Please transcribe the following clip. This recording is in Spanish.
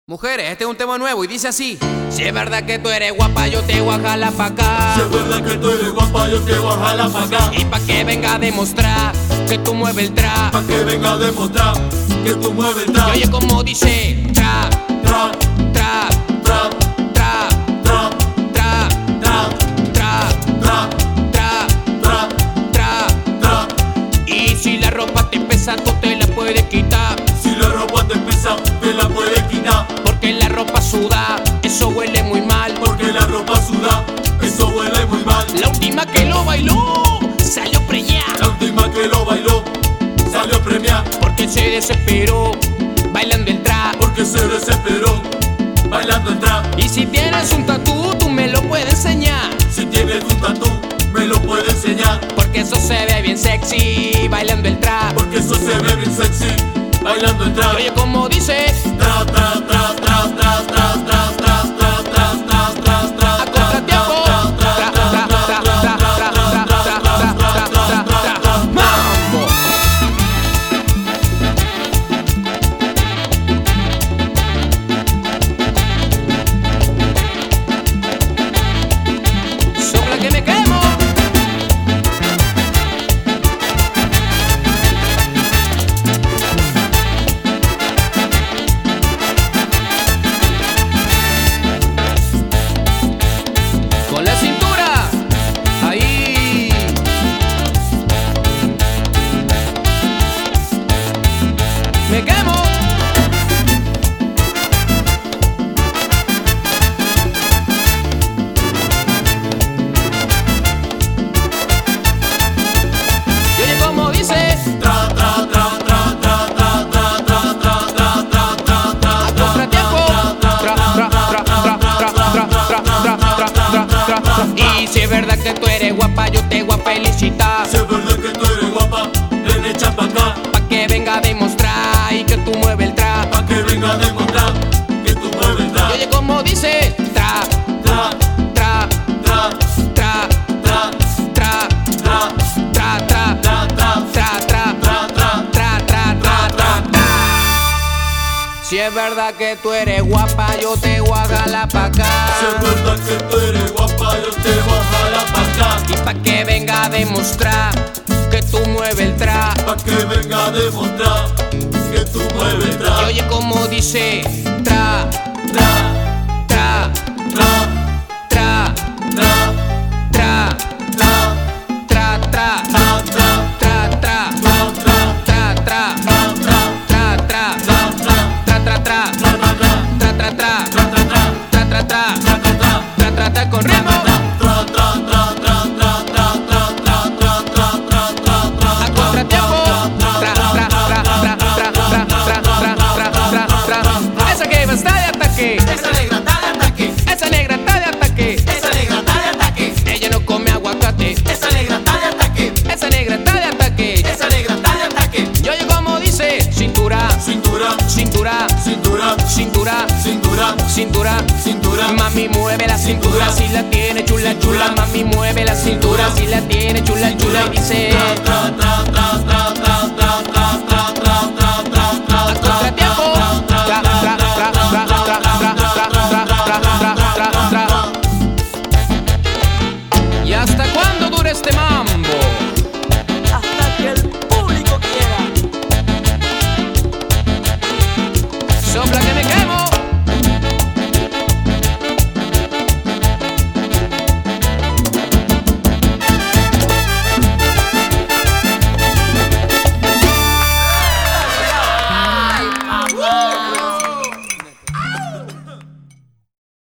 Mujeres, este es un tema nuevo y dice así: si es verdad que tú eres guapa, yo te voy a jalar pa' acá. Si es verdad que tú eres guapa, yo te voy a jalar pa' acá. Y pa' que venga a demostrar que tú mueves el trap. Pa' que venga a demostrar que tú mueves el trap. Y oye como dice: trap, Trap, trap, trap, trap, trap, trap, trap, trap, trap, trap, trap, trap. trap. Y si la ropa te pesa, tú te la puedes quitar. Si la ropa te pesa, te la puedes quitar. Porque la ropa suda, eso huele muy mal. Porque la ropa suda, eso huele muy mal. La última que lo bailó salió preñada. La última que lo bailó salió premiada. Porque se desesperó bailando el trap. Porque se desesperó bailando el trap. Y si tienes un tatú, tú me lo puedes enseñar. Si tienes un tatú, me lo puedes enseñar. Porque eso se ve bien sexy bailando el trap. Porque eso se ve bien sexy bailando el trap. Y oye como dice: Trap, trap, trap, trap, trap, trap, trap, trap, trap, trap, trap, trap, trap. a contratiempo. Tra, tra, tra, tra, tra, tra, tra, tra, tra, tra, tra. Mambo. Sopla que me quemo. Con la cintura, ahí. Me quemo. Y oye como dice: Tra, tra, tra, tra, tra, tra, tra, tra, tra, tra, tra, tra, tra, a contratiempo. Tra, tra, tra, tra, tra, tra, tra, tra, tra, tra, tra. Y si es verdad que tú eres guapa, yo te voy a felicitar. Si es verdad que tú eres guapa, ven echa pa' acá. Pa' que venga a demostrar y que tú mueves el trap. Pa' que venga a demostrar que tú mueves el Y trap. oye como dice: trap, Trap, trap, trap, trap, trap, trap, trap, trap, trap, trap, trap, trap, trap, trap, trap. tra, tra, tra, tra, tra. Si es verdad que tú eres guapa, yo te voy a jalar pa' acá. Si es verdad que tú eres guapa, yo te voy a jalar pa' acá. Y pa' que venga a demostrar que tú mueves el trap. Pa' que venga a demostrar que tú mueves el Y trap. oye como dice: tra, Trap, tra, trap, tra, trap, tra, trap, tra, tra, trap, trap, tra, tra, trap, trap, tra, tra, trap, trap, tra, tra, trap, trap, tra, tra, tra, trap, trap, tra, tra, tra, trap, trap, tra, tra, tra, trap, trap, trap. tra, tra, tra, con ritmo. A contratiempo. Tra, tra, tra, tra, tra, tra, tra, tra, tra, tra, tra, tra. Esa que está de ataque. Esa negra está de ataque, Esa negra está de ataque. esa negra está de ataque, Ella no come aguacate. esa negra está de ataque, Esa negra está de ataque. esa negra está de ataque. Y oye como dice: cintura, Cintura, cintura, cintura, cintura, cintura, cintura. cintura. Mami mueve la cintura, si la tiene chula, chula. Mami mueve la cintura, si la tiene chula, chula. Y dice: Tra, tra, tra, tra, tra, tra, tra, tra, tra, tra, tra.